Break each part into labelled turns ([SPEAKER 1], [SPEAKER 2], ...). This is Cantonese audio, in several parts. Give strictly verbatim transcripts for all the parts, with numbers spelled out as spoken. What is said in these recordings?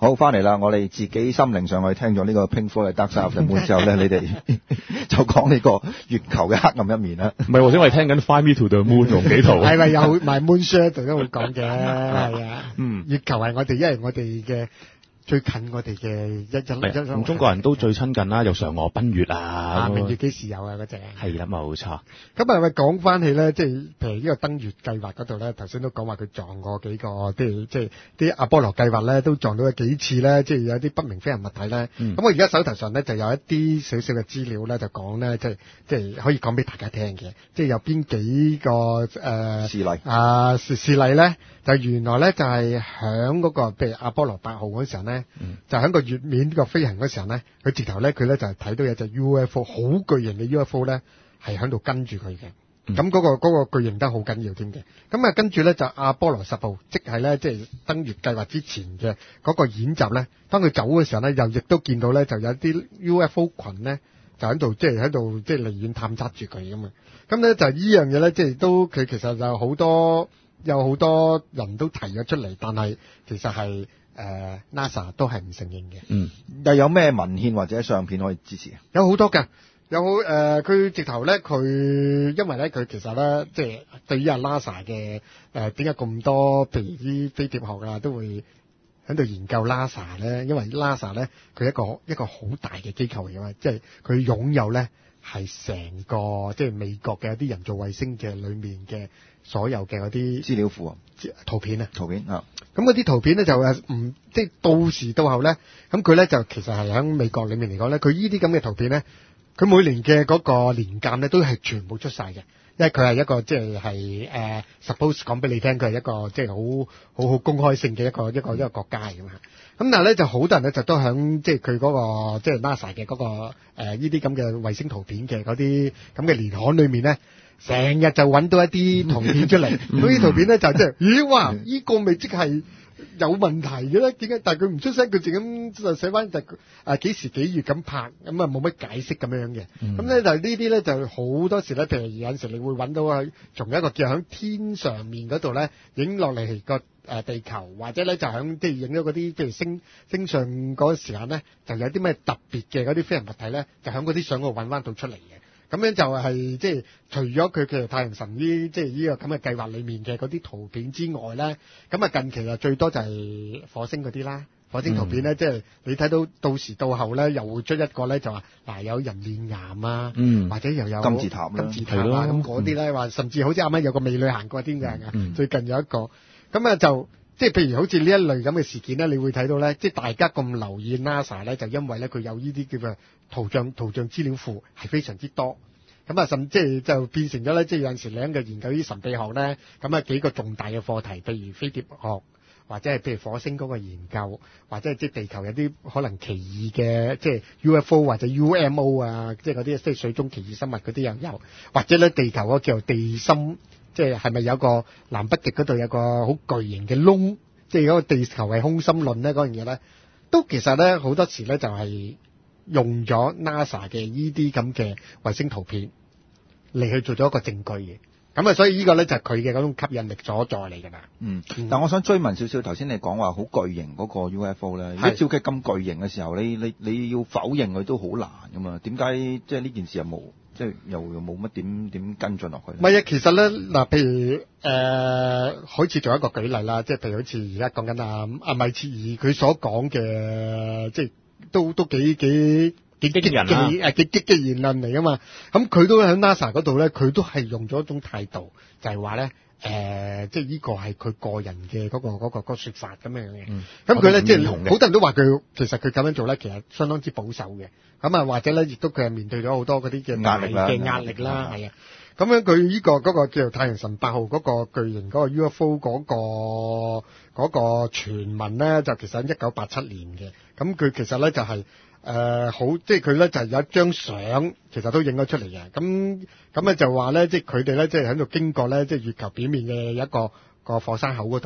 [SPEAKER 1] 好，翻嚟啦！我哋自己心靈上去聽咗呢個 Pink Floyd 嘅 Dark Side of the Moon 之後咧，你哋就講呢個月球嘅黑暗一面啦。
[SPEAKER 2] 唔係，頭先我哋聽緊 Fly Me to the Moon 同幾套。
[SPEAKER 3] 係咪有埋 Moon Shadow 都會講嘅？係啊，
[SPEAKER 1] 嗯，
[SPEAKER 3] 月球係我哋，因為我哋嘅。最近我哋嘅一一一
[SPEAKER 2] 咁中國人都最親近啦，有嫦娥奔月啊，
[SPEAKER 3] 明月幾時有啊嗰隻？
[SPEAKER 2] 係啦，冇錯。
[SPEAKER 3] 咁啊，咪講翻起咧，即係譬如呢個登月計劃嗰度咧，頭先都講話佢撞過幾個，即係即係啲阿波羅計劃咧，都撞到有幾次咧，即係有啲不明飛行物體咧。咁、嗯、我而家手頭上咧就有一啲少少嘅資料咧，就講咧，即係即係可以講俾大家聽嘅，即係有邊幾個誒、呃、
[SPEAKER 1] 事例
[SPEAKER 3] 啊事事例咧，就原來咧就係響嗰個譬如阿波羅八號嗰時候咧。嗯、就喺個月面呢個飛行嗰時候咧，佢直頭咧佢咧就係睇到有隻 U F O 好巨型嘅 U F O 咧，係喺度跟住佢嘅。咁、嗯、嗰、嗰個嗰、嗰個巨型得好緊要添嘅。咁啊跟住咧就阿波羅十號，即係咧即係登月計劃之前嘅嗰個演習咧，當佢走嘅時候咧，又亦都見到咧就有啲 U F O 群咧就喺度即係喺度即係離遠探測住佢咁嘛。咁咧就呢樣嘢咧，即係都佢其實就好多有好多人都提咗出嚟，但係其實係。誒、呃、NASA 都係唔承認嘅。
[SPEAKER 1] 嗯，又有咩文獻或者相片可以支持啊？
[SPEAKER 3] 有好多㗎，有好誒，佢、呃、直頭咧，佢因為咧，佢其實咧，即係對於阿 NASA 嘅誒點解咁多，譬如啲飛碟學啊，都會喺度研究 NASA 咧，因為 NASA 咧，佢一個一個好大嘅機構嚟㗎嘛，即係佢擁有咧係成個即係美國嘅一啲人造衛星嘅裏面嘅所有嘅嗰啲
[SPEAKER 1] 資料庫啊，
[SPEAKER 3] 圖片啊，
[SPEAKER 1] 圖片啊。
[SPEAKER 3] 咁嗰啲圖片咧就係唔即係到時到後咧，咁佢咧就其實係喺美國裏面嚟講咧，佢呢啲咁嘅圖片咧，佢每年嘅嗰個年鑑咧都係全部出晒嘅，因為佢係一個即係係誒 suppose 講俾你聽，佢係一個即係好好好公開性嘅一個一個一個國家嚟㗎嘛。咁但係咧就好多人咧就都響即係佢嗰個即係 NASA 嘅嗰個誒呢啲咁嘅衛星圖片嘅嗰啲咁嘅年刊裏面咧。成日就揾到一啲圖片出嚟，嗰啲圖片咧就即係，咦哇！依、這個咪即係有問題嘅咧？點解？但係佢唔出聲，佢淨咁就寫翻就誒幾時幾月咁拍，咁啊冇乜解釋咁樣嘅。咁、嗯、咧就呢啲咧就好多時咧，譬如有陣時你會揾到啊，從一個叫喺天上面嗰度咧影落嚟個誒地球，或者咧就喺即係影咗嗰啲譬如星星上嗰個時間咧，就有啲咩特別嘅嗰啲飛行物體咧，就喺嗰啲相度揾翻到出嚟嘅。咁樣就係、是、即係除咗佢其實太陽神呢即係呢個咁嘅計劃裏面嘅嗰啲圖片之外咧，咁啊近期啊最多就係火星嗰啲啦，火星圖片咧、嗯、即係你睇到到時到後咧又會出一個咧就話嗱有人面岩啊、嗯，或者又有
[SPEAKER 1] 金字塔啦，
[SPEAKER 3] 金字塔啊咁嗰啲咧話甚至好似啱啱有個美女行過添㗎、嗯，最近有一個咁啊就即係譬如好似呢一類咁嘅事件咧，你會睇到咧，即係大家咁留意 NASA 咧，就因為咧佢有呢啲叫做圖像圖像資料庫係非常之多，咁啊甚即係就變成咗咧，即係有陣時你喺度研究啲神秘學咧，咁啊幾個重大嘅課題，譬如飛碟學，或者係譬如火星嗰個研究，或者係即係地球有啲可能奇異嘅，即係 U F O 或者 U M O 啊，即係嗰啲即係水中奇異生物嗰啲又有，或者咧地球嗰個叫做地心。即係係咪有個南北極嗰度有個好巨型嘅窿？即係嗰個地球係空心論咧，嗰樣嘢咧，都其實咧好多時咧就係用咗 NASA 嘅呢啲咁嘅衛星圖片嚟去做咗一個證據嘅。咁啊，所以呢個咧就係佢嘅嗰種吸引力所在嚟㗎啦。嗯，
[SPEAKER 1] 但我想追問少少，頭先你講話好巨型嗰個 U F O 咧，一照計咁巨型嘅時候，你你你要否認佢都好難㗎嘛？點解即係呢件事又冇？即係又又冇乜點點跟進落去。
[SPEAKER 3] 唔係啊，其實咧嗱，譬如誒、呃，好似做一個舉例啦，即係譬如好似而家講緊阿阿米切爾佢所講嘅，即係都都幾幾幾激人啊，誒幾激嘅言論嚟啊嘛。咁佢都喺 NASA 嗰度咧，佢都係用咗一種態度，就係話咧。誒、呃，即係呢個係佢個人嘅嗰、那個嗰、那個嗰、那個說法咁樣嘅。咁佢咧即係好多人都話佢其實佢咁樣做咧，其實相當之保守嘅。咁啊，或者咧亦都佢係面對咗好多嗰啲嘅壓力嘅壓力啦，係啊。咁樣佢呢、這個嗰、那個叫做太陽神八號嗰個巨型嗰個 U F O 嗰、那個嗰、那個傳聞咧，就其實喺一九八七年嘅。咁佢其實咧就係、是。誒、呃，好，即係佢咧就係有一張相，其實都影咗出嚟嘅。咁咁咧就話咧，即係佢哋咧，即係喺度經過咧，即係月球表面嘅一個一個火山口嗰度。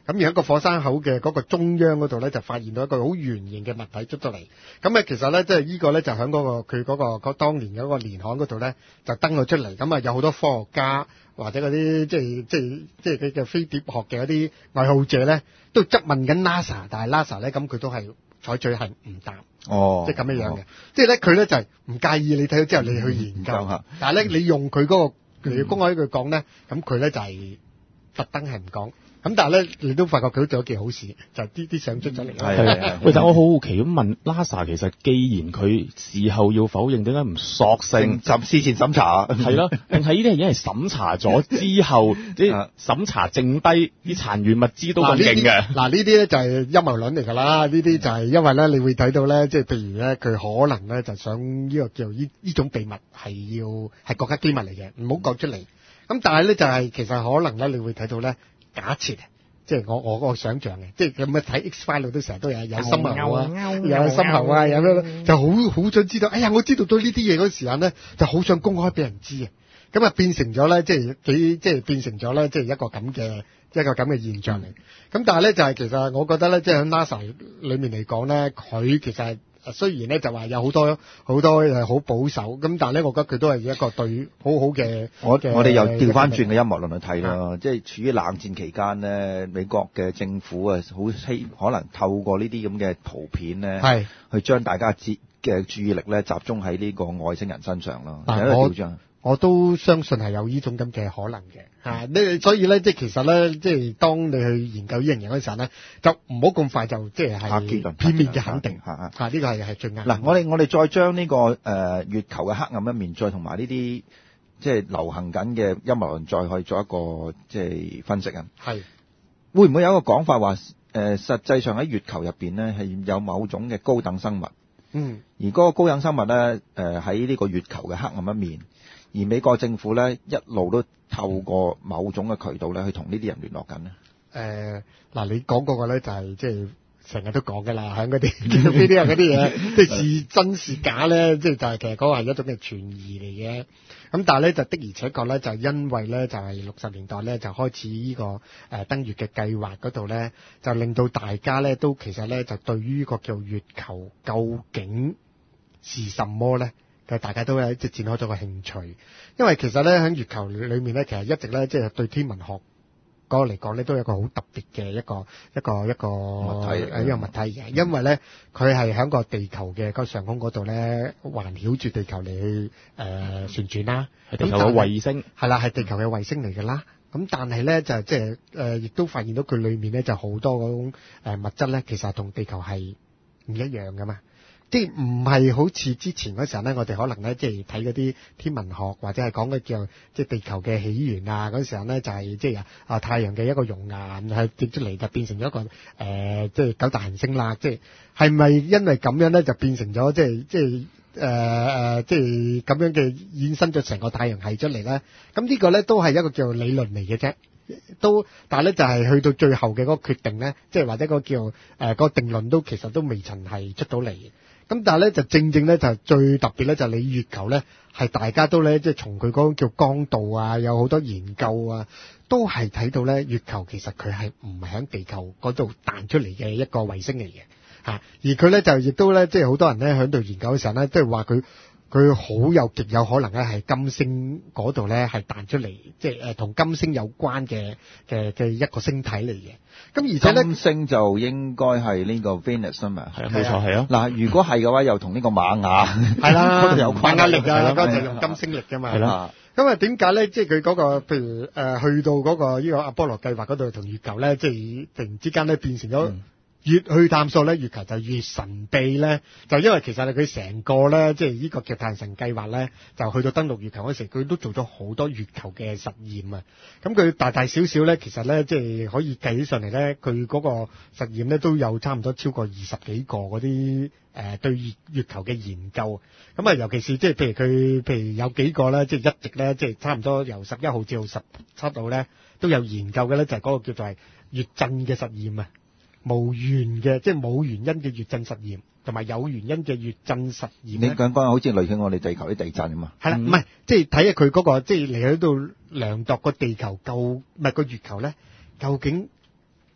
[SPEAKER 3] 咁而喺個火山口嘅嗰個中央嗰度咧，就發現到一個好圓形嘅物體出到嚟。咁啊，其實咧，即係呢個咧就喺嗰、嗰個佢嗰、嗰個嗰當年嗰個年刊嗰度咧，就登咗出嚟。咁啊，有好多科學家或者嗰啲即係即係即係佢嘅飛碟學嘅嗰啲愛好者咧，都質問緊 NASA， 但係 NASA 咧，咁佢都係採取係唔答。
[SPEAKER 1] 哦，
[SPEAKER 3] 即係咁樣樣嘅。
[SPEAKER 1] 哦、
[SPEAKER 3] 即係咧，佢咧就係、是、唔介意你睇咗之後你去研究，
[SPEAKER 1] 嗯、
[SPEAKER 3] 但係咧你用佢嗰、嗰個嚟公開佢講咧，咁佢咧就係、是。特登係唔講，咁但係咧，你都發覺佢都做咗件好事，就係啲啲相出咗嚟。
[SPEAKER 2] 係係。喂，但我好好奇咁問 NASA， 其實既然佢事後要否認，點解唔索性
[SPEAKER 1] 就事前審查？
[SPEAKER 2] 係咯，定係呢啲係已經係審查咗之後，即係審查剩低啲殘餘物資都咁勁嘅。
[SPEAKER 3] 嗱呢啲咧就係陰謀論嚟㗎啦，呢啲就係因為咧，你會睇到咧，即係譬如咧，佢可能咧就想呢個叫呢呢種秘密係要係國家機密嚟嘅，唔好講出嚟。咁但係咧就係、是、其實可能咧，你會睇到咧，假設即係我我個想像嘅，即係咁樣睇 X file 都成日都有有深喉啊，有深喉啊，有咩就好好想知道。哎呀，我知道到呢啲嘢嗰時間咧，就好想公開俾人知啊。咁啊變成咗咧，即係幾即係變成咗咧，即係一個咁嘅一個咁嘅現象嚟。咁、嗯、但係咧就係、是、其實我覺得咧，即係喺 NASA 裏面嚟講咧，佢其實係。雖然咧就話有好多好多誒好保守，咁但係咧，我覺得佢都係一個對好好嘅。我我
[SPEAKER 1] 哋又調翻轉嘅陰謀論去睇咯，即係處於冷戰期間咧，美國嘅政府啊，好希可能透過呢啲咁嘅圖片咧，係去將大家嘅嘅注意力咧集中喺呢個外星人身上咯，有一個調轉。
[SPEAKER 3] 我都相信係有呢種咁嘅可能嘅嚇，呢所以咧，即係其實咧，即係當你去研究呢樣嘢嗰陣咧，就唔好咁快就即係係片面嘅肯定嚇嚇，呢個係係最啱。
[SPEAKER 1] 嗱，我哋我哋再將呢、這個誒、呃、月球嘅黑暗一面，再同埋呢啲即係流行緊嘅陰謀論，再去做一個即係分析啊。係會唔會有一個講法話誒、呃，實際上喺月球入邊咧係有某種嘅高等生物，嗯，而嗰個高等生物咧誒喺呢個月球嘅黑暗一面。而美國政府咧一路都透過某種嘅渠道咧去同呢啲人聯絡緊咧。
[SPEAKER 3] 誒嗱、呃，你講嗰個咧就係即係成日都講㗎啦，喺嗰啲呢啲啊嗰啲嘢，即係是真是假咧，即係就係其實嗰個係一種嘅傳言嚟嘅。咁但係咧就的而且確咧就係因為咧就係六十年代咧就開始呢、這個誒、呃、登月嘅計劃嗰度咧，就令到大家咧都其實咧就對於個叫月球究竟是什麼咧？大家都咧即係展開咗個興趣，因為其實咧喺月球裏面咧，其實一直咧即係對天文學嗰個嚟講咧，都有一個好特別嘅一個一個一個物體誒一個物體嘅，因為咧佢係喺個地球嘅個上空嗰度咧環繞住地球嚟去誒、呃、旋轉啦，
[SPEAKER 2] 係地球嘅衛星
[SPEAKER 3] 係啦，係地球嘅衛星嚟㗎啦。咁但係咧就即係誒，亦都發現到佢裏面咧就好多嗰種誒物質咧，其實同地球係唔一樣㗎嘛。即係唔係好似之前嗰時候咧，我哋可能咧即係睇嗰啲天文學或者係講嘅叫即係地球嘅起源啊嗰時候咧就係即係啊太陽嘅一個熔岩係跌出嚟就變成咗一個誒、呃、即係九大行星啦，即係係咪因為咁樣咧就變成咗即係即係誒誒即係咁樣嘅衍生咗成個太陽系出嚟咧？咁呢個咧都係一個叫理論嚟嘅啫。都，但係咧就係、是、去到最後嘅嗰個決定咧，即係或者個叫誒、呃嗰個定論都其實都未曾係出到嚟嘅。咁但係咧就正正咧就係最特別咧就係你月球咧係大家都咧即係從佢嗰個叫光度啊，有好多研究啊，都係睇到咧月球其實佢係唔係喺地球嗰度彈出嚟嘅一個衛星嚟嘅嚇，而佢咧就亦都咧即係好多人咧喺度研究嘅時候咧，即係話佢。佢好有極有可能咧，係金星嗰度咧係彈出嚟，即係誒同金星有關嘅嘅嘅一個星體嚟嘅。咁而且咧，
[SPEAKER 1] 金星就應該係呢個 Venus 啊嘛，
[SPEAKER 2] 係啊，冇錯係啊。
[SPEAKER 1] 嗱，如果係嘅話，又同呢個瑪雅
[SPEAKER 3] 係啦，
[SPEAKER 1] 嗰度有關
[SPEAKER 3] 瑪雅力啊，嗰就用金星力㗎嘛。
[SPEAKER 2] 係啦。
[SPEAKER 3] 咁啊點解咧？即係佢嗰個譬如誒、呃、去到嗰個呢個阿波羅計劃嗰度同月球咧，即係突然之間咧變成咗。嗯越去探索咧，月球就越神秘咧。就因為其實佢成個咧，即係呢個叫太陽神計劃咧，就去到登陸月球嗰時，佢都做咗好多月球嘅實驗啊。咁佢大大小小咧，其實咧，即係可以計起上嚟咧，佢嗰個實驗咧都有差唔多超過二十幾個嗰啲誒對月月球嘅研究。咁啊，尤其是即係譬如佢譬如有幾個咧，即係一直咧，即係差唔多由十一號至到十七號咧，都有研究嘅咧，就係嗰個叫做係月震嘅實驗啊。無緣嘅，即係冇原因嘅月震實驗，同埋有原因嘅月震實驗。你
[SPEAKER 1] 講講好似類似我哋地球啲地震咁嘛？
[SPEAKER 3] 係啦，唔係即係睇下佢嗰個，即係嚟喺度量度個地球夠，唔係個月球咧，究竟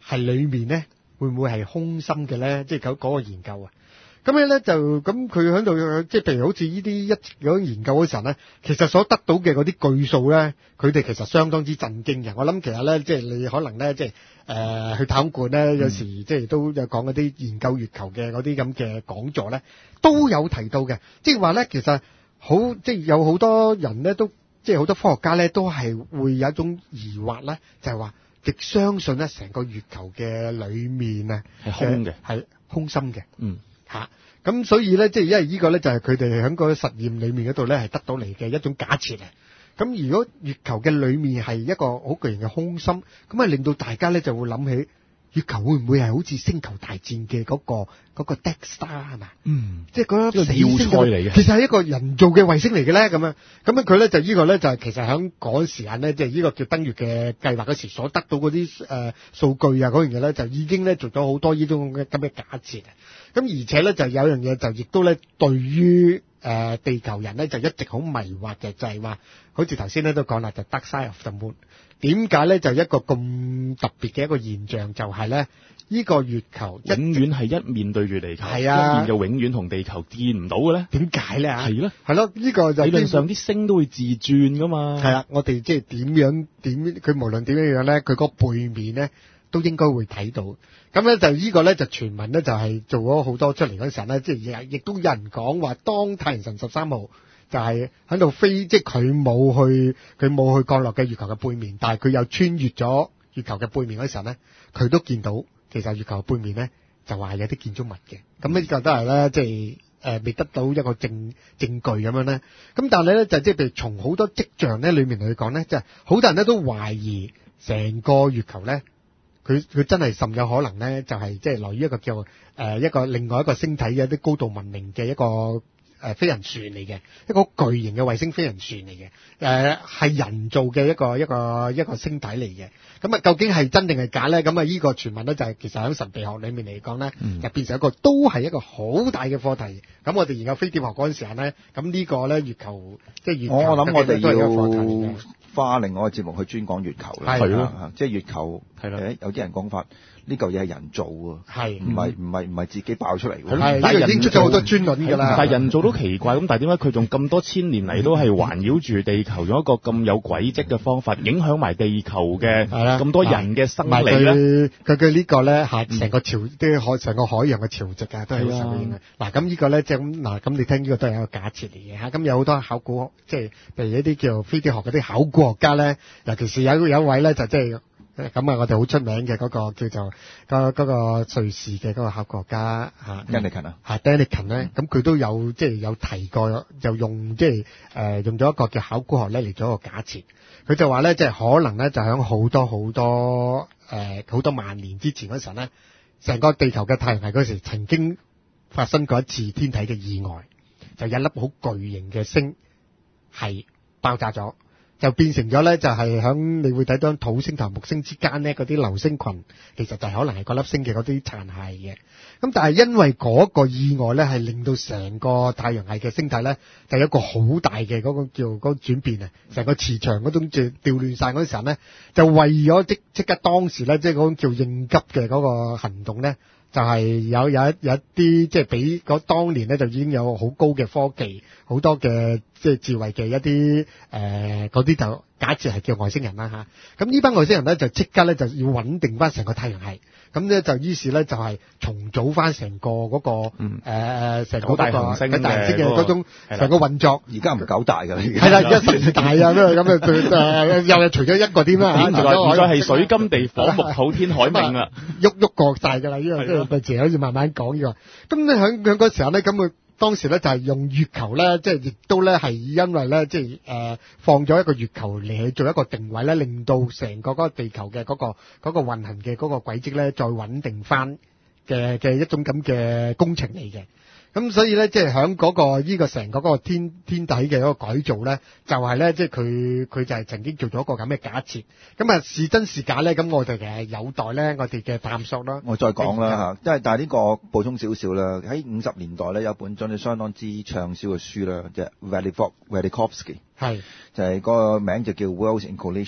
[SPEAKER 3] 係裡面咧會唔會係空心嘅咧？即係嗰嗰個研究啊。咁樣咧就咁佢喺度，即係譬如好似呢啲一嗰研究嗰時候咧，其實所得到嘅嗰啲據數咧，佢哋其實相當之震驚嘅。我諗其實咧，即係你可能咧，即係誒、呃、去太空館咧，有時即係都有講嗰啲研究月球嘅嗰啲咁嘅講座咧，都有提到嘅。即係話咧，其實好即係有好多人咧，都即係好多科學家咧，都係會有一種疑惑咧，就係話極相信咧，成個月球嘅裡面啊
[SPEAKER 2] 係空嘅，
[SPEAKER 3] 係空心嘅。
[SPEAKER 2] 嗯。
[SPEAKER 3] 吓，咁所以咧，即係因為呢個咧就係佢哋喺個實驗裏面嗰度咧係得到嚟嘅一種假設啊。咁如果月球嘅裏面係一個好巨型嘅空心，咁啊令到大家咧就會諗起月球會唔會係好似星球大戰嘅嗰個嗰個 Death Star 係嘛？
[SPEAKER 2] 嗯，
[SPEAKER 3] 即係嗰粒死星
[SPEAKER 2] 要塞嚟嘅，
[SPEAKER 3] 其實係一個人造嘅衛星嚟嘅咧，咁樣咁樣佢咧就呢個咧就係其實喺嗰時間咧，即係呢個叫登月嘅計劃嗰時所得到嗰啲誒數據啊嗰樣嘢咧，就已經咧做咗好多呢種咁嘅假設啊。咁而且咧就有樣嘢就亦都咧對於誒、呃、地球人咧就一直好迷惑嘅，就係、是、話好似頭先咧都講啦，就 Dark Side of the Moon。點解咧就一個咁特別嘅一個現象，就係咧呢個月球
[SPEAKER 2] 永遠係一面對住地球，
[SPEAKER 3] 係啊，
[SPEAKER 2] 一面就永遠同地球見唔到嘅咧？
[SPEAKER 3] 點解咧？
[SPEAKER 2] 係咧，
[SPEAKER 3] 係咯，呢、這個就
[SPEAKER 2] 理論上啲星都會自轉噶嘛。
[SPEAKER 3] 係啦，我哋即係點樣點佢無論點樣樣咧，佢個背面咧都應該會睇到。咁咧就呢個咧就傳聞咧就係做咗好多出嚟嗰陣時候咧，即係亦都有人講話，當太陽神十三號就係喺度飛，即係佢冇去佢冇去降落嘅月球嘅背面，但係佢又穿越咗月球嘅背面嗰陣時候咧，佢都見到其實月球嘅背面咧就話有啲建築物嘅。咁呢個都係咧，即係誒未得到一個證證據咁樣咧。咁但係咧就即係譬如從好多跡象咧裏面嚟講咧，即係好多人咧都懷疑成個月球咧。佢佢真係甚有可能咧，就係即係來於一個叫誒、呃、一個另外一個星體嘅一啲高度文明嘅一個誒、呃、飛人船嚟嘅，一個巨型嘅衛星飛人船嚟嘅，誒、呃、係人造嘅一個一個一個星體嚟嘅。咁啊，究竟係真定係假咧？咁啊，呢個傳聞咧就係其實喺神秘學裏面嚟講咧，嗯、就變成一個都係一個好大嘅課題。咁我哋研究飛碟學嗰陣時候咧，咁呢個咧月球即係月球，
[SPEAKER 1] 我諗我哋
[SPEAKER 3] 要
[SPEAKER 1] 花另外一個節目去專講月球啦，
[SPEAKER 3] 係
[SPEAKER 1] 咯，即係月球
[SPEAKER 2] 係啦。
[SPEAKER 1] 誒有啲人講法，呢嚿嘢係人造啊，
[SPEAKER 3] 係
[SPEAKER 1] 唔係唔係唔係自己爆出嚟㗎？
[SPEAKER 3] 係呢個已經出咗好多專論㗎啦。
[SPEAKER 2] 但係人造都奇怪，咁但係點解佢仲咁多千年嚟都係環繞住地球，用一個咁有軌跡嘅方法，影響埋地球嘅咁多人嘅生理咧？
[SPEAKER 3] 佢佢呢個咧嚇成個潮啲海成個海洋嘅潮汐啊，都係好受影響。嗱咁呢個咧即係咁嗱，咁你聽呢個都係一個假設嚟嘅嚇。咁有好多考古即係譬如一啲叫飛碟學嗰啲考古學家咧，尤其是有有一位咧就即係。咁啊，我哋好出名嘅嗰個叫做嗰嗰個瑞士嘅嗰個考古學家嚇
[SPEAKER 1] Daniken 啊，
[SPEAKER 3] 嚇 Daniken 咧，咁佢都有即係有提過，就用即係誒用咗一個叫考古學咧嚟做一個假設。佢就話咧，即係可能咧就喺好多好多誒好多萬年之前嗰陣咧，成個地球嘅太陽系嗰時曾經發生過一次天體嘅意外，就有一粒好巨型嘅星係爆炸咗。就變成咗咧，就係響你會睇到土星同木星之間咧，嗰啲流星群其實就係可能係嗰粒星嘅嗰啲殘骸嘅。咁但係因為嗰個意外咧，係令到成個太陽系嘅星體咧，就有一個好大嘅嗰個叫嗰個轉變啊，成個磁場嗰種就調亂晒嗰陣時候咧，就為咗即即刻當時咧，即係嗰種叫應急嘅嗰個行動咧。就係有有一有一啲即係比嗰當年咧就已經有好高嘅科技，好多嘅即係智慧嘅一啲誒嗰啲就假設係叫外星人啦嚇。咁呢班外星人咧就即刻咧就要穩定翻成個太陽系，咁咧就於是咧就係重組翻成個嗰個誒誒成個嗰個嘅大星嘅嗰種成個運作。
[SPEAKER 1] 而家唔夠大㗎啦，
[SPEAKER 3] 係啦，而家十二大啊咩咁啊誒又係除咗一個添啦嚇，
[SPEAKER 2] 唔再係水金地火木土天海冥啦，
[SPEAKER 3] 喐喐過曬㗎啦呢個。咪自己好似慢慢講呢個，咁咧喺喺嗰時候咧，咁佢當時咧就係用月球咧，即係亦都咧係因為咧，即係誒放咗一個月球嚟去做一個定位咧，令到成個嗰個地球嘅嗰個嗰個運行嘅嗰個軌跡咧，再穩定翻嘅嘅一種咁嘅工程嚟嘅。咁所以咧，即係喺嗰個呢個成個嗰個天天體嘅一個改造咧，就係咧，即係佢佢就係曾經做咗一個咁嘅假設。咁啊，是真是假咧？咁我哋其實有待咧，我哋嘅探索啦。
[SPEAKER 1] 我再講啦嚇，因為但係呢個補充少少啦。喺五十年代咧，有本真係相當之暢銷嘅書啦，即係 Velikovsky
[SPEAKER 3] 係就
[SPEAKER 1] 係個名就叫 Worlds in Collision。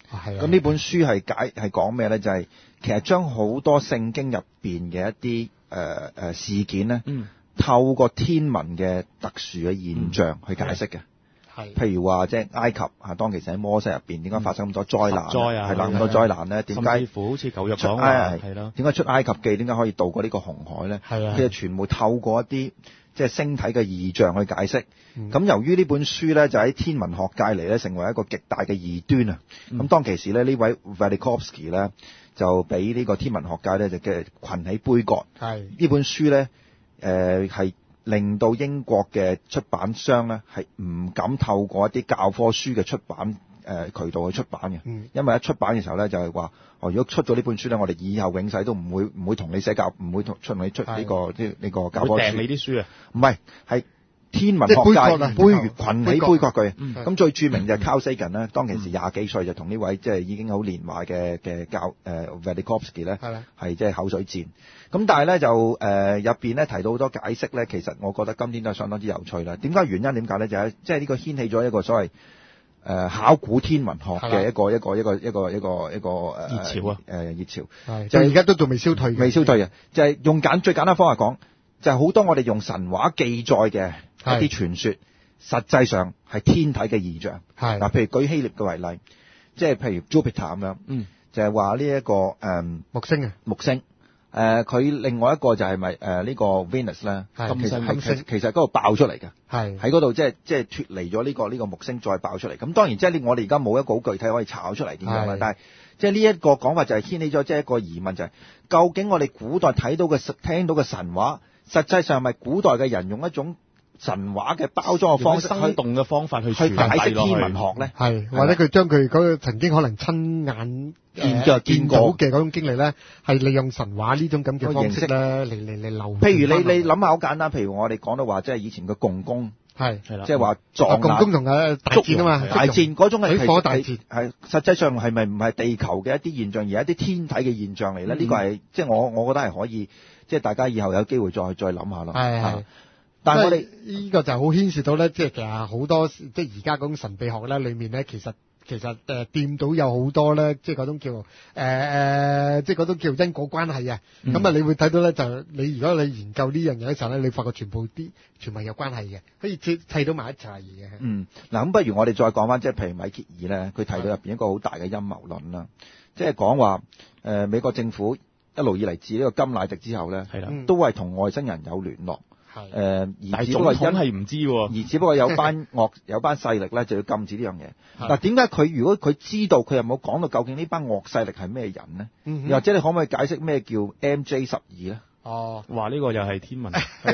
[SPEAKER 3] 係啊。
[SPEAKER 1] 咁呢本書係解係講咩咧？就係、是、其實將好多聖經入邊嘅一啲誒誒事件咧，
[SPEAKER 2] 嗯，
[SPEAKER 1] 透過天文嘅特殊嘅現象去解釋嘅。
[SPEAKER 3] 係、嗯，
[SPEAKER 1] 譬如話即係埃及啊，當其時喺摩西入邊點解發生咁多災難？
[SPEAKER 2] 災啊，
[SPEAKER 1] 係啦，咁多災難咧，點解？
[SPEAKER 2] 甚至乎好似舊約講話係咯，
[SPEAKER 1] 點解出埃及記點解可以渡過呢個紅海咧？
[SPEAKER 3] 係啊，
[SPEAKER 1] 其實全部透過一啲即係星體嘅異象去解釋。咁、
[SPEAKER 3] 嗯、
[SPEAKER 1] 由於呢本書咧就喺天文學界嚟咧成為一個極大嘅異端啊！咁、嗯、當其時咧呢位 Velikovsky 咧就俾呢個天文學界咧就嘅群起杯葛。
[SPEAKER 3] 係
[SPEAKER 1] 呢本書咧誒係。呃令到英國嘅出版商咧係唔敢透過一啲教科書嘅出版誒、呃、渠道去出版嘅、嗯，因為一出版嘅時候咧就係話，哦，如果出咗呢本書咧，我哋以後永世都唔會唔會同你寫教，唔會同出你出呢、這個即係呢個教科書。
[SPEAKER 2] 訂你啲書啊？唔
[SPEAKER 1] 係，係天文學界杯葛群起杯葛佢。咁、嗯、最著名就係 Carl Sagan 咧，當其時廿幾歲就同呢位即係已經好年華嘅嘅教誒 Velikovsky 咧係即係口水戰。咁但係咧就誒入邊咧提到好多解釋咧，其實我覺得今天都係相當之有趣啦。點解原因點解咧？就係即係呢個掀起咗一個所謂誒、呃、考古天文學嘅一個一個一個一個一個一個誒熱
[SPEAKER 2] 潮啊！
[SPEAKER 1] 誒熱潮，
[SPEAKER 3] 係就而家都仲未消退嘅，
[SPEAKER 1] 未消退嘅，就係、是、用簡最簡單方法講，就係、是、好多我哋用神話記載嘅一啲傳說，實際上係天體嘅異象。係嗱，譬如舉希臘嘅為例，即係譬如 Jupiter 咁樣，嗯，就係話呢一個誒、嗯、
[SPEAKER 3] 木星啊，
[SPEAKER 1] 木星。誒、呃、佢另外一個就係咪誒呢個 Venus 咧？
[SPEAKER 3] 金星，金星
[SPEAKER 1] 其實嗰度爆出嚟嘅，
[SPEAKER 3] 係喺
[SPEAKER 1] 嗰度即係即係脫離咗呢個呢、呢個木星再爆出嚟。咁當然即係我哋而家冇一個好具體可以炒出嚟點樣啦。但係即係呢一個講法就係掀起咗即係一個疑問，就係、是、究竟我哋古代睇到嘅聽到嘅神話，實際上係咪古代嘅人用一種神話嘅包裝嘅方式，
[SPEAKER 2] 生動嘅方法去
[SPEAKER 1] 去解釋天文學咧？
[SPEAKER 3] 係或者佢將佢嗰個曾經可能親眼見嘅見到嘅嗰種經歷咧，係利用神話呢種咁嘅方式咧嚟嚟嚟流。
[SPEAKER 1] 譬如你你諗下好簡單，譬如我哋講到話，即係以前嘅共工
[SPEAKER 3] 係係啦，
[SPEAKER 1] 即係話撞
[SPEAKER 3] 共工同嘅大戰啊嘛，
[SPEAKER 1] 大戰嗰種係
[SPEAKER 3] 水火大戰
[SPEAKER 1] 係實際上係咪唔係地球嘅一啲現象，而係一啲天體嘅現象嚟咧？呢、嗯呢個係即係我我覺得係可以，即係大家以後有機會再再諗下咯。係係。但係我哋
[SPEAKER 3] 呢個就好牽涉到咧，即係其實好多即係而家嗰種神秘學咧，裏面咧其實其實誒掂到有好多咧，即係嗰種叫誒誒、呃，即係嗰種叫因果關係啊。咁、嗯、啊，你會睇到咧，就你如果你研究呢樣嘢嘅時候咧，你發覺全部啲全部係有關係嘅，可以砌砌到埋一齊嘅。
[SPEAKER 1] 嗯，嗱咁不如我哋再講翻，即係譬如米歇爾咧，佢提到入邊一個好大嘅陰謀論啦，即係講話誒美國政府一路以嚟自呢個甘迺迪之後咧，係啦，都係同外星人有聯絡。誒、呃，而只不過因係唔知，而只不過有班惡有班勢力咧就要禁止呢樣嘢。嗱，點解佢如果佢知道，佢有冇講到究竟呢班惡勢力係咩人呢？嗯、又或者你可唔可以解釋咩叫 M J 十二咧？哦，話呢、這個又係天文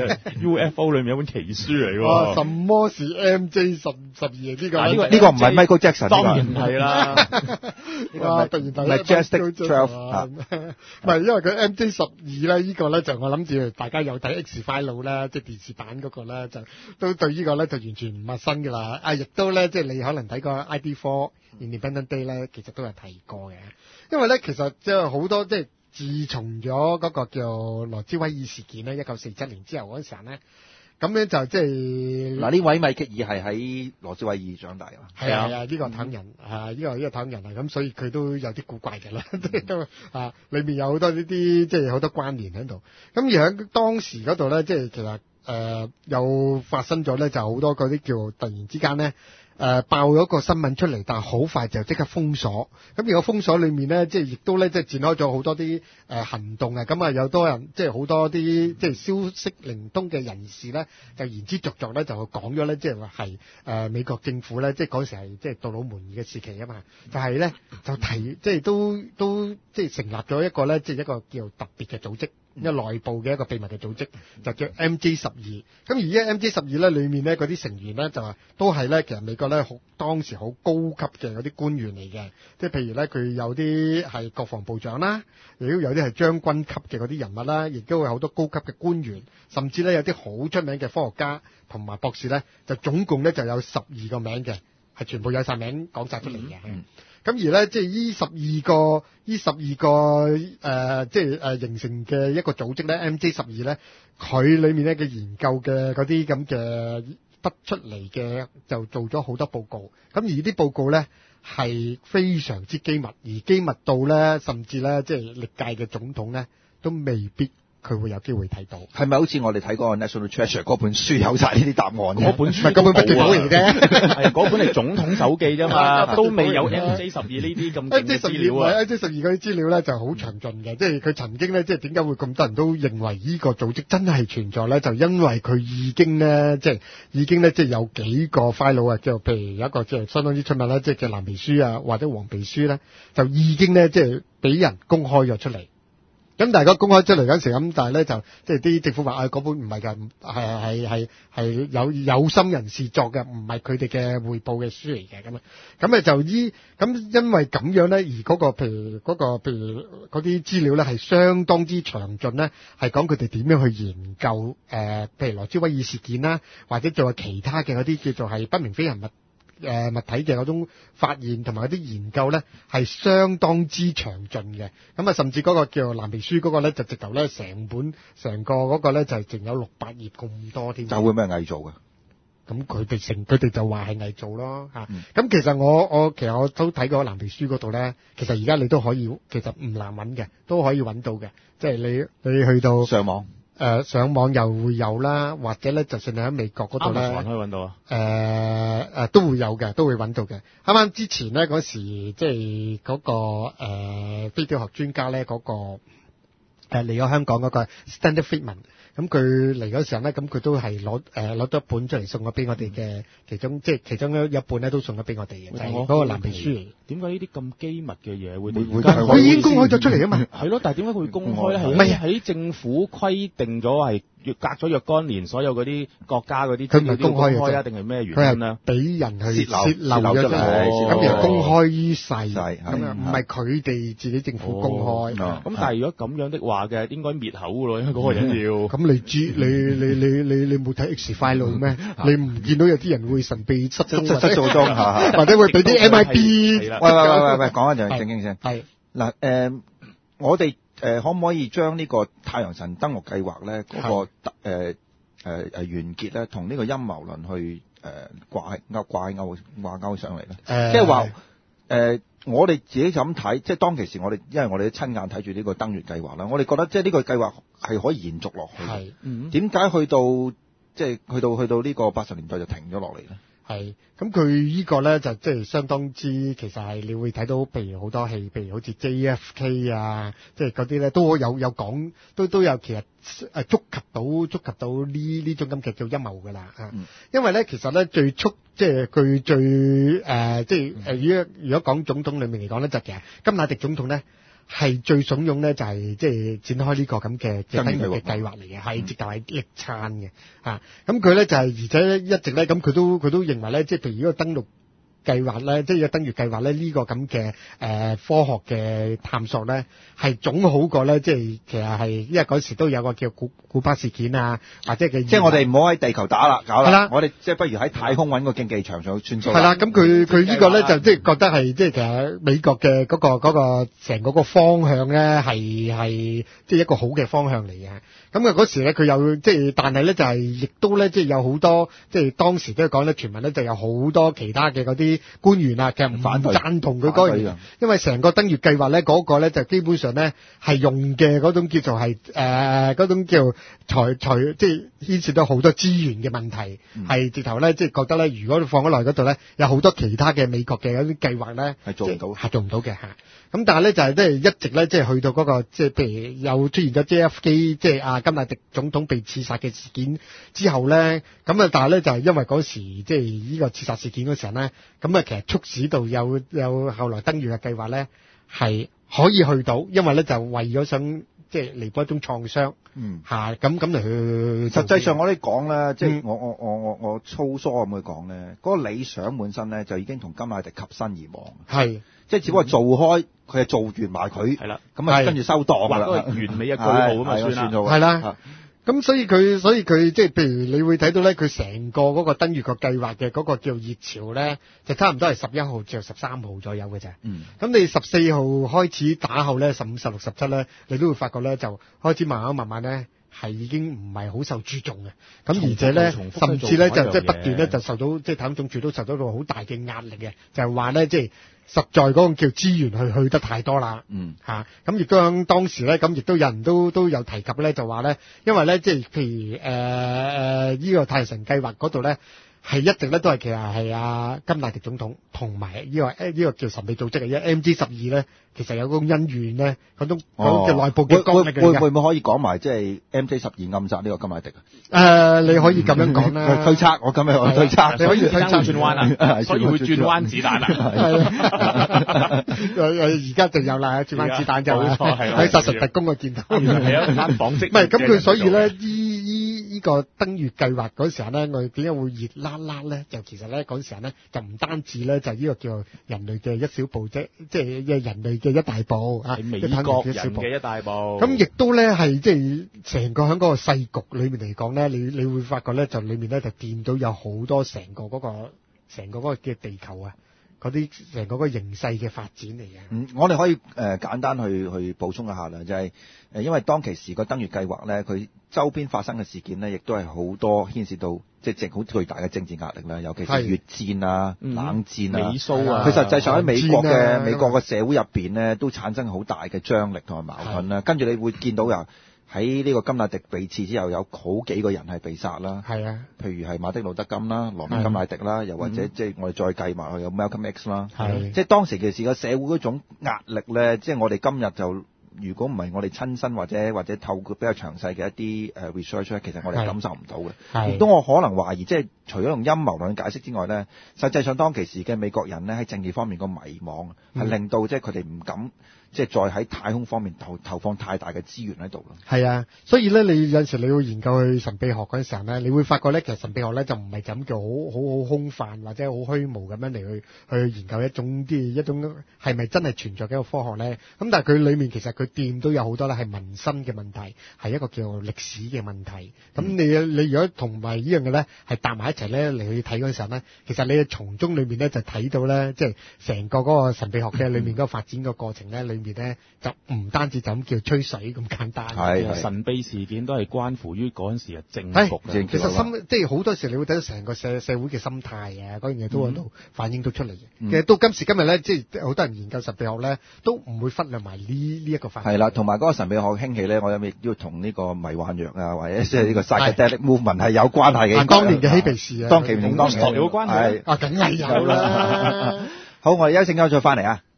[SPEAKER 1] ，U F O 裏面有本奇書嚟喎。
[SPEAKER 3] 哇，什麼是 M J 十十二呢、這個？呢、啊這個呢、
[SPEAKER 1] 這個唔係 Michael Jackson，
[SPEAKER 2] 當然唔係啦。
[SPEAKER 3] 哇，突然突然
[SPEAKER 1] Majestic twelve
[SPEAKER 3] 唔係因為佢 M J 十二咧，呢個咧就我諗住大家有睇 X File 咧，即係電視版嗰個咧，就都對呢個咧就完全唔陌生㗎啦。啊，亦都咧即係你可能睇過 I D four Independence Day 咧，其實都有提過嘅。因為咧其實即係好多即係。自從咗嗰個叫羅茲威爾事件咧，一九四七年之後嗰陣時候咧，咁樣就即係嗱呢位米歇爾係喺羅茲威爾長大㗎嘛？係啊，係啊，呢、這個坦人啊，呢、這個呢、這個坦人啊，咁所以佢都有啲古怪嘅啦，都啊，裏面有好多呢啲即係好多關聯喺度。咁而喺當時嗰度咧，即係其實誒又發生咗咧，就好多嗰啲叫突然之間咧。誒、呃、爆咗個新聞出嚟，但係好快就即刻封鎖。咁而個封鎖裏面咧，即係亦都咧，即係展開咗好多啲誒、呃、行動啊。咁啊，有多人即係好多啲即係消息靈通嘅人士咧，就言之鑿鑿咧就講咗咧，即係話係誒美國政府咧，即係嗰時係即係杜魯門嘅時期啊嘛，就係、是、咧就提即係都都即係成立咗一個咧，即係一個叫特別嘅組織。一內部嘅一個秘密嘅組織就叫 M J 十二，咁而家 M J 十二咧裏面咧嗰啲成員咧就係都係咧其實美國咧好當時好高級嘅嗰啲官員嚟嘅，即係譬如咧佢有啲係國防部長啦，亦都有啲係將軍級嘅嗰啲人物啦，亦都會好多高級嘅官員，甚至咧有啲好出名嘅科學家同埋博士咧，就總共咧就有十二個名嘅，係全部有晒名講晒出嚟嘅。嗯嗯咁而咧，即係呢十二個，呢十二個誒、呃，即係誒形成嘅一個組織咧 ，M J 十二咧，佢裏面咧嘅研究嘅嗰啲咁嘅得出嚟嘅，就做咗好多報告。咁而啲報告咧係非常之機密，而機密到咧，甚至咧即係歷屆嘅總統咧都未必佢會有機會睇到。
[SPEAKER 1] 係咪好似我哋睇嗰個 National Treasure 嗰本書有晒呢啲答案嘅？
[SPEAKER 2] 嗰本書
[SPEAKER 3] 唔係嗰本筆記簿嚟啫，
[SPEAKER 2] 係嗰本係總統手記啫嘛，都未有 M J 十二呢啲咁勁嘅資料啊。
[SPEAKER 3] M J 十二嗰啲資料咧就好詳盡嘅，即係佢曾經咧，即係點解會咁多人都認為呢個組織真係存在咧？就因為佢已經咧，即係已經咧，即係有幾個 file 啊，就譬如有一個即係相當之出名啦，即係叫藍皮書啊，或者黃皮書咧，就已經咧即係俾人公開咗出嚟。咁大家公開出嚟嗰陣時咁，但係咧就即係啲政府話啊，嗰本唔係㗎，係係係係有有心人士作嘅，唔係佢哋嘅匯報嘅書嚟嘅咁啊。咁咪就依咁，因為咁樣咧，而嗰個譬如嗰個譬如嗰啲資料咧係相當之詳盡咧，係講佢哋點樣去研究誒，譬如羅茲威爾事件啦，或者仲有其他嘅嗰啲叫做係不明飛行物。誒、呃、物體嘅嗰種發現同埋嗰啲研究咧，係相當之詳盡嘅。咁啊，甚至嗰個叫藍皮書嗰個咧，就直頭咧成本成個嗰個咧就係淨有六百頁咁多添。
[SPEAKER 1] 就會咩偽造嘅？
[SPEAKER 3] 咁佢哋成佢哋就話係偽造咯嚇。咁、
[SPEAKER 1] 嗯、
[SPEAKER 3] 其實我我其實我都睇過藍皮書嗰度咧，其實而家你都可以，其實唔難揾嘅，都可以揾到嘅。即係你你去到
[SPEAKER 1] 上網。
[SPEAKER 3] 誒、呃、上網又會有啦，或者咧，就算你喺美國嗰度咧，
[SPEAKER 2] 可以揾到啊。
[SPEAKER 3] 誒、呃、誒都會有嘅，都會揾到嘅。啱啱之前咧嗰時，即係嗰、那個誒、呃、飛碟學專家咧嗰、那個誒嚟咗香港嗰個 Stanton Friedman，咁佢嚟嗰時候咧，咁佢都係攞誒攞咗一本出嚟送咗俾我哋嘅，其中即係其中一本咧都送咗俾我哋嘅，就係、是、嗰個藍皮書嚟。
[SPEAKER 2] 點解呢啲咁機密嘅嘢會
[SPEAKER 3] 會佢已經公開咗出嚟啊嘛？
[SPEAKER 2] 係咯，但係點解佢會公開咧？係
[SPEAKER 3] 唔係
[SPEAKER 2] 喺政府規定咗係隔咗若干年，所有嗰啲國家嗰啲
[SPEAKER 3] 佢唔係公開嘅，
[SPEAKER 2] 啊，定係咩原因咧？
[SPEAKER 3] 俾人去
[SPEAKER 1] 泄
[SPEAKER 3] 漏咗出嚟，咁又公開於世，咁
[SPEAKER 1] 啊
[SPEAKER 3] 唔係佢哋自己政府公開。咁、
[SPEAKER 2] 哦、但係如果咁樣的話嘅，應該滅口㗎咯，因為嗰個人要。
[SPEAKER 3] 咁、嗯、你知你你你你你冇睇 X file 咩？你唔見到有啲人會神秘失蹤
[SPEAKER 1] 失失蹤中
[SPEAKER 3] 或者會俾啲 M I B。
[SPEAKER 1] 喂喂喂喂喂，講一樣正經先。
[SPEAKER 3] 係
[SPEAKER 1] 嗱誒，我哋誒、呃、可唔可以將呢個太陽神登陸計劃咧嗰、那個誒誒誒完結咧，同呢個陰謀論去誒、呃、掛鈎掛鈎掛鈎上嚟咧？即係話誒，我哋自己就咁睇，即係當其時我哋，因為我哋都親眼睇住呢個登月計劃啦，我哋覺得即係呢個計劃係可以延續落去。係，嗯，點解去到即係去到去到呢個八十年代就停咗落嚟咧？
[SPEAKER 3] 係，咁佢呢個咧就即係相當之，其實係你會睇到，譬如好多戲，譬如好似 J F K 啊，即係嗰啲咧都有有講，都都有其實誒觸及到觸及到呢呢種咁嘅叫陰謀噶啦啊，嗯、因為咧其實咧最速即係佢最誒、呃、即係誒如果如果講總統裏面嚟講咧，就其實甘迺迪總統咧。係最慫恿咧，就係即係展開呢個咁嘅登月嘅計劃嚟嘅，係直頭係力撐嘅嚇。咁佢咧就係、是、而且一直咧，咁佢都佢都認為咧，即係譬如呢個登陸計劃咧，即係登月計劃咧，呢、這個咁嘅誒科學嘅探索咧，係總好過咧，即係其實係因為嗰時都有個叫古古巴事件啊，或者嘅，
[SPEAKER 1] 即係我哋唔好喺地球打啦，搞啦，
[SPEAKER 3] 啦
[SPEAKER 1] 我哋即係不如喺太空揾個競技場上算數。
[SPEAKER 3] 係啦，咁佢佢呢個咧就即係覺得係即係其實美國嘅嗰、嗰個嗰、嗰個成嗰個方向咧係係即係一個好嘅方向嚟嘅。咁啊嗰時咧佢有即係，但係咧就係、係、亦都咧即係有好多即係當時都講咧傳聞咧就有好多其他嘅嗰啲官員啊，其實唔反贊同佢嗰樣嘢，因為成個登月計劃咧嗰個咧就基本上咧係用嘅嗰種叫做係誒嗰種叫財財即係牽涉到好多資源嘅問題，係、嗯、直頭咧即係覺得咧，如果放咗落去嗰度咧，有好多其他嘅美國嘅嗰啲計劃咧係做唔到，係做唔到嘅嚇。咁但係咧就係即係一直咧即係去到嗰個即係譬如又出現咗 J F K 即係阿甘迺迪總統被刺殺嘅事件之後咧，咁啊但係咧就係因為嗰時即係呢個刺殺事件嗰時候咧，咁啊其實促使到有有後來登月嘅計劃咧係可以去到，因為咧就為咗想即係彌補一種創傷，嗯嚇咁咁嚟去。實際上我哋講咧，即係我我我我我粗疏咁去講咧，嗰個理想本身咧就已經同甘迺迪吸身而亡。係。即係只不過做開，佢係做完埋佢，係啦，咁啊跟住收檔啦，完美嘅句號咁啊算啦，係啦。咁所以佢，所以佢即係譬如你會睇到咧，佢成個嗰個登月個計劃嘅嗰個叫熱潮咧，就差唔多係十一號至十三號左右嘅啫。嗯。咁你十四號開始打後咧，十五、十六、十七咧，你都會發覺咧，就開始慢慢慢慢咧， 係已經唔係好受注重嘅。咁而且咧，甚至咧就即係不斷咧就受到即係太空總署都受到到好大嘅壓力嘅，就係話咧即係實在嗰個叫資源去去得太多啦。
[SPEAKER 1] 嗯
[SPEAKER 3] 嚇，咁亦都喺當時咧，咁亦都有人都都有提及咧，就話咧，因為咧即係譬如誒誒呢個太陽神計劃嗰度咧。係一直咧都係其實係阿甘迺迪總統同埋呢個誒呢個叫神秘組織嘅，因為 M G 十二咧其實有嗰種恩怨咧，嗰種嗰種嘅內部嘅角力嘅。
[SPEAKER 1] 會會會唔會可以講埋即係 M J 十二暗殺呢個甘迺迪
[SPEAKER 3] 啊？誒，你可以咁樣講啦。
[SPEAKER 1] 推測，我今日我推測，
[SPEAKER 3] 你可以推測
[SPEAKER 2] 轉彎啊，所以會轉彎子彈啊。
[SPEAKER 3] 係而家就有啦，轉彎子彈就
[SPEAKER 2] 冇錯，係
[SPEAKER 3] 喺殺神特工嘅見到。
[SPEAKER 2] 係啊，間紡織。
[SPEAKER 3] 唔係咁佢所以咧，依依依個登月計劃嗰時候咧，我哋點解會熱辣辣咧？就其實咧嗰時候咧，就唔單止咧，就呢個叫人類嘅一小步啫，即係人類嘅一大步啊，
[SPEAKER 2] 美國人嘅一大步。
[SPEAKER 3] 咁亦都咧係即係成個喺嗰個世局裏面嚟講咧，你你會發覺咧，就裏面咧就見到有好多成個嗰個成個嗰個嘅地球啊，嗰啲成個嗰個形勢嘅發展嚟嘅。
[SPEAKER 1] 嗯，我哋可以誒、呃、簡單去去補充一下啦，就係、是、誒因為當其時個登月計劃咧，佢周邊發生嘅事件咧，亦都係好多牽涉到即係正好巨大嘅政治壓力啦，尤其是越戰啊、
[SPEAKER 2] 嗯、
[SPEAKER 1] 冷戰啊、
[SPEAKER 2] 美蘇啊，
[SPEAKER 1] 佢實際上喺美國嘅、
[SPEAKER 3] 啊、
[SPEAKER 1] 美國嘅社會入邊咧，都產生好大嘅張力同埋矛盾啦。跟住你會見到又喺呢個甘迺迪被刺之後，有好幾個人係被殺啦。
[SPEAKER 3] 係啊，
[SPEAKER 1] 譬如係馬丁路德金啦、羅明甘迺迪啦，又或者即係我哋再計埋去有 Malcolm X 啦。
[SPEAKER 3] 係，
[SPEAKER 1] 即係當時其實個社會嗰種壓力咧，即係我哋今日就如果唔係我哋親身或者或者透過比較詳細嘅一啲誒 research 咧，其實我哋感受唔到嘅。係，亦都我可能懷疑，即係除咗用陰謀論解釋之外咧，實際上當其時嘅美國人咧喺政治方面個迷惘，係、嗯、令到即係佢哋唔敢。即係再喺太空方面投投放太大嘅資源喺度咯。係
[SPEAKER 3] 啊，所以咧，你有陣時你要研究去神秘學嗰陣時候咧，你會發覺咧，其實神秘學咧就唔係咁叫好好好空泛或者好虛無咁樣嚟去去研究一種啲一種係咪真係存在嘅一個科學咧？咁但係佢裡面其實佢掂都有好多咧係民生嘅問題，係一個叫歷史嘅問題。咁、嗯、你你如果同埋呢樣嘅咧係搭埋一齊咧嚟去睇嗰陣時候咧，其實你從中裡面咧就睇到咧，即係成個嗰個神秘學嘅裡面嗰個發展個過程咧裡面咧就唔單止就咁叫吹水咁簡單，
[SPEAKER 2] 係神秘事件都係關乎於嗰陣時嘅政局嘅。
[SPEAKER 3] 其實心即係好多時你會睇到成個社社會嘅心態啊，嗰樣嘢都喺度反映到出嚟嘅、嗯。其實到今時今日咧，即係好多人研究神秘學咧，都唔會忽略埋呢呢一個發展。
[SPEAKER 1] 係啦，同埋嗰個神秘學興起咧，我諗亦都要同呢個迷幻藥啊，或者即係呢個 psychedelic movement 係有關係嘅。
[SPEAKER 3] 當年嘅嬉皮士啊，
[SPEAKER 1] 當其同當年
[SPEAKER 2] 有關係
[SPEAKER 3] 啊，梗係有啦。
[SPEAKER 1] 好，我哋休息間再翻嚟啊。